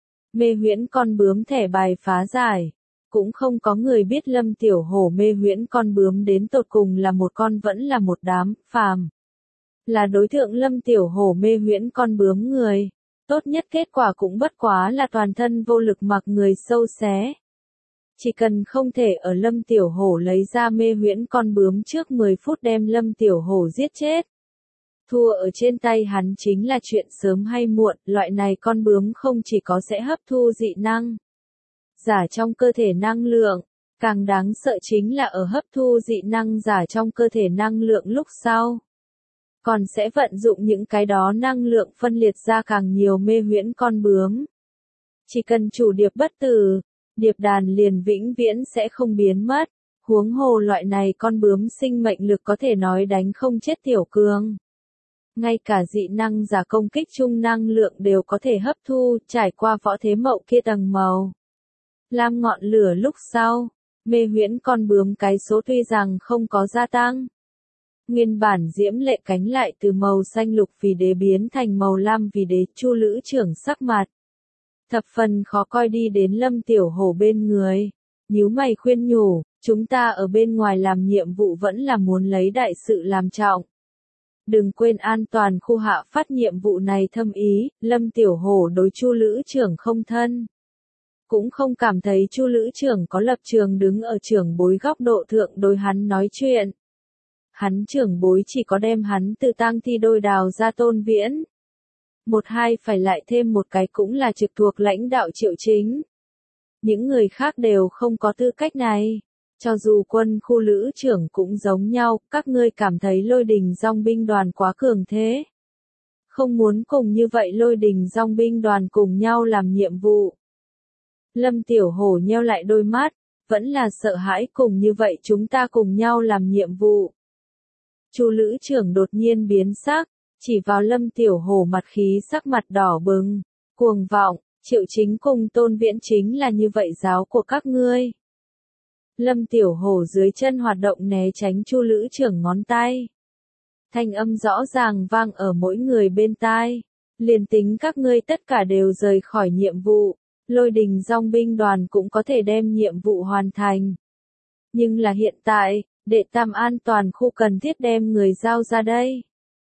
mê huyễn con bướm thẻ bài phá giải. Cũng không có người biết Lâm Tiểu Hổ mê huyễn con bướm đến tột cùng là một con vẫn là một đám, phàm. Là đối tượng Lâm Tiểu Hổ mê huyễn con bướm người. Tốt nhất kết quả cũng bất quá là toàn thân vô lực mặc người sâu xé. Chỉ cần không thể ở Lâm Tiểu Hổ lấy ra mê huyễn con bướm trước 10 phút đem Lâm Tiểu Hổ giết chết. Thua ở trên tay hắn chính là chuyện sớm hay muộn, loại này con bướm không chỉ có sẽ hấp thu dị năng giả trong cơ thể năng lượng, càng đáng sợ chính là ở hấp thu dị năng giả trong cơ thể năng lượng lúc sau. Còn sẽ vận dụng những cái đó năng lượng phân liệt ra càng nhiều mê huyễn con bướm. Chỉ cần chủ điệp bất tử, điệp đàn liền vĩnh viễn sẽ không biến mất. Huống hồ loại này con bướm sinh mệnh lực có thể nói đánh không chết tiểu cường. Ngay cả dị năng giả công kích chung năng lượng đều có thể hấp thu, trải qua Võ Thế Mậu kia tầng màu lam ngọn lửa lúc sau, mê huyễn con bướm cái số tuy rằng không có gia tăng. Nguyên bản diễm lệ cánh lại từ màu xanh lục vì đế biến thành màu lam vì đế. Chu Lữ trưởng sắc mặt thập phần khó coi đi đến Lâm Tiểu Hổ bên người, nhíu mày khuyên nhủ, chúng ta ở bên ngoài làm nhiệm vụ vẫn là muốn lấy đại sự làm trọng. Đừng quên an toàn khu hạ phát nhiệm vụ này thâm ý. Lâm Tiểu Hổ đối Chu Lữ trưởng không thân. Cũng không cảm thấy Chu Lữ trưởng có lập trường đứng ở trưởng bối góc độ thượng đối hắn nói chuyện. Hắn trưởng bối chỉ có đem hắn từ tang thi đôi đào ra Tôn Viễn. Một hai phải lại thêm một cái cũng là trực thuộc lãnh đạo Triệu Chính. Những người khác đều không có tư cách này. Cho dù quân khu lữ trưởng cũng giống nhau, các ngươi cảm thấy lôi đình dòng binh đoàn quá cường thế. Không muốn cùng như vậy lôi đình dòng binh đoàn cùng nhau làm nhiệm vụ. Lâm Tiểu Hổ nheo lại đôi mắt, vẫn là sợ hãi cùng như vậy chúng ta cùng nhau làm nhiệm vụ. Chu Lữ trưởng đột nhiên biến sắc, chỉ vào Lâm Tiểu Hổ mặt khí sắc mặt đỏ bừng, cuồng vọng, Triệu Chính cùng Tôn Viễn chính là như vậy giáo của các ngươi. Lâm Tiểu Hổ dưới chân hoạt động né tránh Chu Lữ trưởng ngón tay. Thanh âm rõ ràng vang ở mỗi người bên tai. Liền tính các ngươi tất cả đều rời khỏi nhiệm vụ, Lôi Đình Dòng binh đoàn cũng có thể đem nhiệm vụ hoàn thành. Nhưng là hiện tại, đệ tam an toàn khu cần thiết đem người giao ra đây.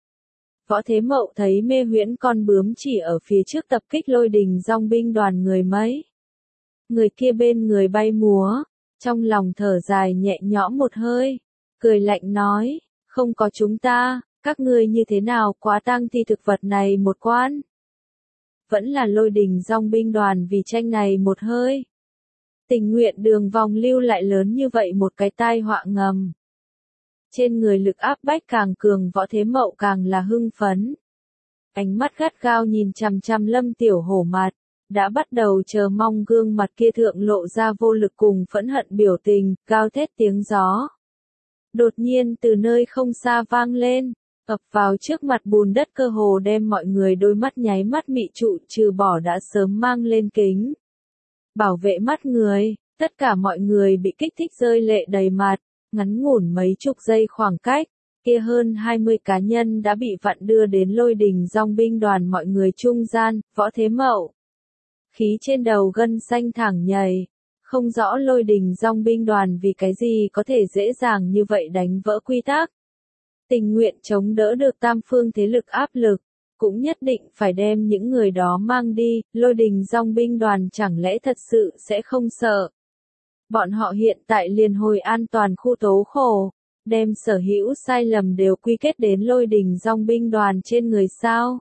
Võ Thế Mậu thấy mê huyễn con bướm chỉ ở phía trước tập kích Lôi Đình Dòng binh đoàn người mấy. Người kia bên người bay múa, trong lòng thở dài nhẹ nhõm một hơi, cười lạnh nói, không có chúng ta, các ngươi như thế nào quá tang thi thực vật này một quan. Vẫn là Lôi Đình Dòng binh đoàn vì tranh này một hơi. Tình nguyện đường vòng lưu lại lớn như vậy một cái tai họa ngầm. Trên người lực áp bách càng cường, Võ Thế Mậu càng là hưng phấn. Ánh mắt gắt gao nhìn chằm chằm Lâm Tiểu Hổ mặt, đã bắt đầu chờ mong gương mặt kia thượng lộ ra vô lực cùng phẫn hận biểu tình, gào thét tiếng gió. Đột nhiên từ nơi không xa vang lên, ập vào trước mặt bùn đất cơ hồ đem mọi người đôi mắt nháy mắt mị trụ, trừ bỏ đã sớm mang lên kính. Bảo vệ mắt người, tất cả mọi người bị kích thích rơi lệ đầy mặt, ngắn ngủn mấy chục giây khoảng cách, kia hơn 20 cá nhân đã bị vặn đưa đến Lôi Đình Dòng binh đoàn mọi người trung gian. Võ Thế Mậu. Khí trên đầu gân xanh thẳng nhảy, không rõ Lôi Đình Dòng binh đoàn vì cái gì có thể dễ dàng như vậy đánh vỡ quy tắc. Tình nguyện chống đỡ được tam phương thế lực áp lực, cũng nhất định phải đem những người đó mang đi. Lôi Đình Dòng binh đoàn chẳng lẽ thật sự sẽ không sợ? Bọn họ hiện tại liền hồi an toàn khu tố khổ, đem sở hữu sai lầm đều quy kết đến Lôi Đình Dòng binh đoàn trên người sao?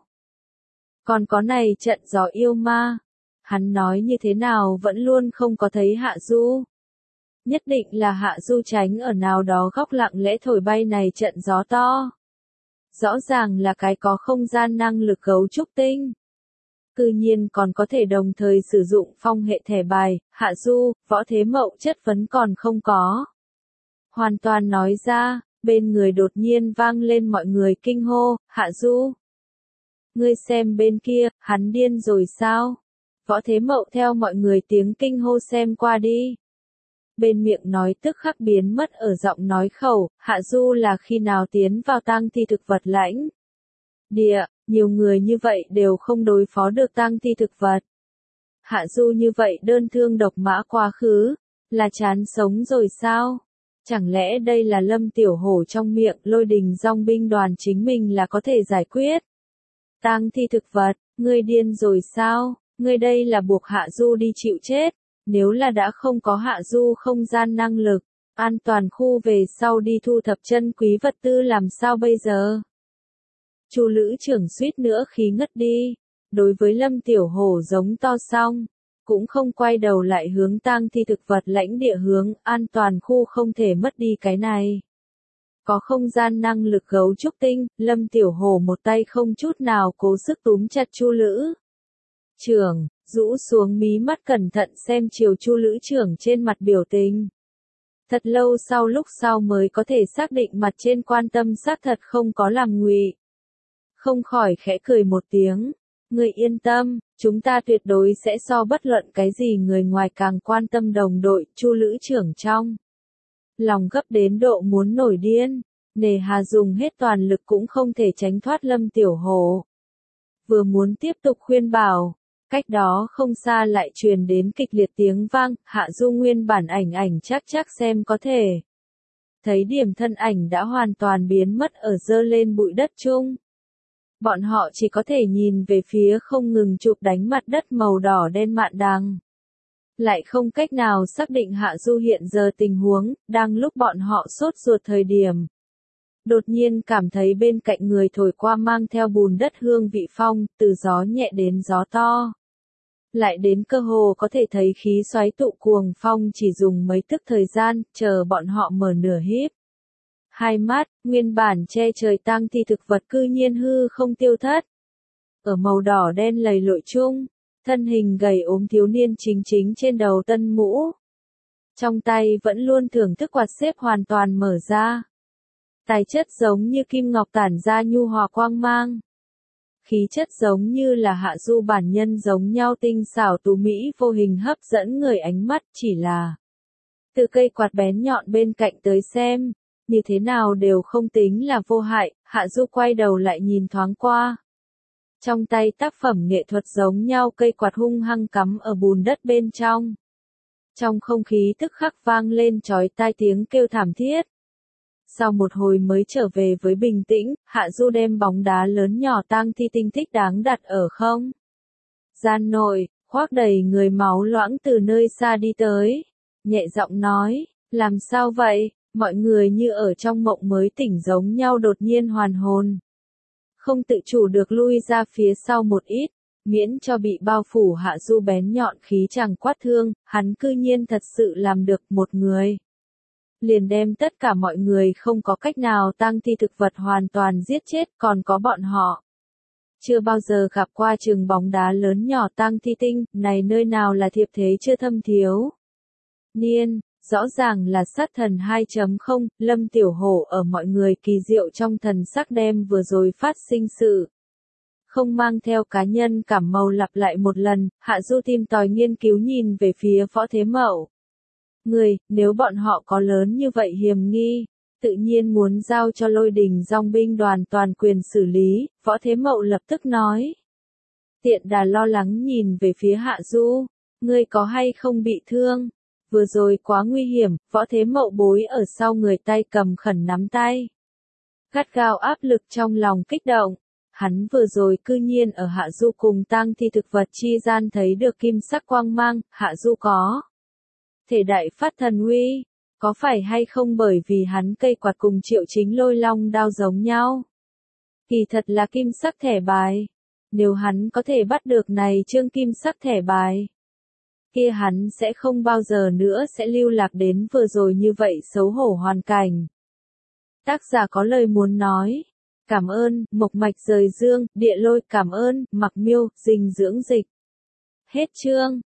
Còn có này trận gió yêu ma, hắn nói như thế nào vẫn luôn không có thấy Hạ Du. Nhất định là Hạ Du tránh ở nào đó góc lặng lẽ thổi bay này trận gió to. Rõ ràng là cái có không gian năng lực cấu trúc tinh. Cư nhiên còn có thể đồng thời sử dụng phong hệ thẻ bài. Hạ Du, Võ Thế Mậu chất vấn còn không có. Hoàn toàn nói ra, bên người đột nhiên vang lên mọi người kinh hô, Hạ Du. Ngươi xem bên kia, hắn điên rồi sao? Võ Thế Mậu theo mọi người tiếng kinh hô xem qua đi. Bên miệng nói tức khắc biến mất ở giọng nói khẩu. Hạ Du là khi nào tiến vào tang thi thực vật lãnh địa, nhiều người như vậy đều không đối phó được tang thi thực vật. Hạ Du như vậy đơn thương độc mã quá khứ, là chán sống rồi sao? Chẳng lẽ đây là Lâm Tiểu Hổ trong miệng Lôi Đình Dòng binh đoàn chính mình là có thể giải quyết? Tang thi thực vật, ngươi điên rồi sao? Ngươi đây là buộc Hạ Du đi chịu chết. Nếu là đã không có Hạ Du không gian năng lực, an toàn khu về sau đi thu thập chân quý vật tư làm sao bây giờ? Chu Lữ trưởng suýt nữa khí ngất đi, đối với Lâm Tiểu Hổ giống to xong, cũng không quay đầu lại hướng tang thi thực vật lãnh địa hướng, an toàn khu không thể mất đi cái này. Có không gian năng lực gấu trúc tinh, Lâm Tiểu Hổ một tay không chút nào cố sức túm chặt Chu Lữ trưởng, rũ xuống mí mắt cẩn thận xem chiều Chu Lữ trưởng trên mặt biểu tình. Thật lâu sau lúc sau mới có thể xác định mặt trên quan tâm xác thật không có làm ngụy. Không khỏi khẽ cười một tiếng. Người yên tâm, chúng ta tuyệt đối sẽ so bất luận cái gì người ngoài càng quan tâm đồng đội. Chu Lữ trưởng trong lòng gấp đến độ muốn nổi điên, nề hà dùng hết toàn lực cũng không thể tránh thoát Lâm Tiểu Hổ. Vừa muốn tiếp tục khuyên bảo, cách đó không xa lại truyền đến kịch liệt tiếng vang. Hạ Du nguyên bản ảnh chắc xem có thể thấy điểm thân ảnh đã hoàn toàn biến mất ở dơ lên bụi đất chung. Bọn họ chỉ có thể nhìn về phía không ngừng chụp đánh mặt đất màu đỏ đen mạn đằng. Lại không cách nào xác định Hạ Du hiện giờ tình huống. Đang lúc bọn họ sốt ruột thời điểm, đột nhiên cảm thấy bên cạnh người thổi qua mang theo bùn đất hương vị phong, từ gió nhẹ đến gió to. Lại đến cơ hồ có thể thấy khí xoáy tụ cuồng phong chỉ dùng mấy tức thời gian, chờ bọn họ mở nửa híp hai mắt, nguyên bản che trời tang thi thực vật cư nhiên hư không tiêu thất. Ở màu đỏ đen lầy lội chung, thân hình gầy ốm thiếu niên chính trên đầu tân mũ. Trong tay vẫn luôn thưởng thức quạt xếp hoàn toàn mở ra. Tài chất giống như kim ngọc tản ra nhu hòa quang mang. Khí chất giống như là Hạ Du bản nhân giống nhau tinh xảo tú mỹ vô hình hấp dẫn người ánh mắt, chỉ là từ cây quạt bén nhọn bên cạnh tới xem, như thế nào đều không tính là vô hại, Hạ Du quay đầu lại nhìn thoáng qua. Trong tay tác phẩm nghệ thuật giống nhau cây quạt hung hăng cắm ở bùn đất bên trong. Trong không khí tức khắc vang lên chói tai tiếng kêu thảm thiết. Sau một hồi mới trở về với bình tĩnh, Hạ Du đem bóng đá lớn nhỏ tang thi tinh thích đáng đặt ở không gian nội, khoác đầy người máu loãng từ nơi xa đi tới. Nhẹ giọng nói, làm sao vậy, mọi người như ở trong mộng mới tỉnh giống nhau đột nhiên hoàn hồn. Không tự chủ được lui ra phía sau một ít, miễn cho bị bao phủ. Hạ Du bén nhọn khí chẳng quát thương, hắn cư nhiên thật sự làm được một người. Liền đem tất cả mọi người không có cách nào tang thi thực vật hoàn toàn giết chết, còn có bọn họ. Chưa bao giờ gặp qua chừng bóng đá lớn nhỏ tang thi tinh, này nơi nào là thiệp thế chưa thâm thiếu. Niên, rõ ràng là sát thần 2.0, Lâm Tiểu Hổ ở mọi người kỳ diệu trong thần sắc đem vừa rồi phát sinh sự. Không mang theo cá nhân cảm màu lặp lại một lần, Hạ Du tìm tòi nghiên cứu nhìn về phía Võ Thế Mậu. Người, nếu bọn họ có lớn như vậy hiềm nghi, tự nhiên muốn giao cho Lôi Đình Dòng binh đoàn toàn quyền xử lý, Võ Thế Mậu lập tức nói. Tiện Đà lo lắng nhìn về phía Hạ Du, ngươi có hay không bị thương? Vừa rồi quá nguy hiểm, Võ Thế Mậu bối ở sau người tay cầm khẩn nắm tay. Gắt gao áp lực trong lòng kích động. Hắn vừa rồi cư nhiên ở Hạ Du cùng tang thi thực vật chi gian thấy được kim sắc quang mang, Hạ Du có thể đại phát thần uy, có phải hay không bởi vì hắn cây quạt cùng Triệu Chính Lôi long đao giống nhau? Kỳ thật là kim sắc thẻ bài. Nếu hắn có thể bắt được này chương kim sắc thẻ bài, kia hắn sẽ không bao giờ nữa sẽ lưu lạc đến vừa rồi như vậy xấu hổ hoàn cảnh. Tác giả có lời muốn nói. Cảm ơn, Mộc Mạch Rời Dương, Địa Lôi, cảm ơn, Mặc Miêu, Dinh Dưỡng Dịch. Hết chương.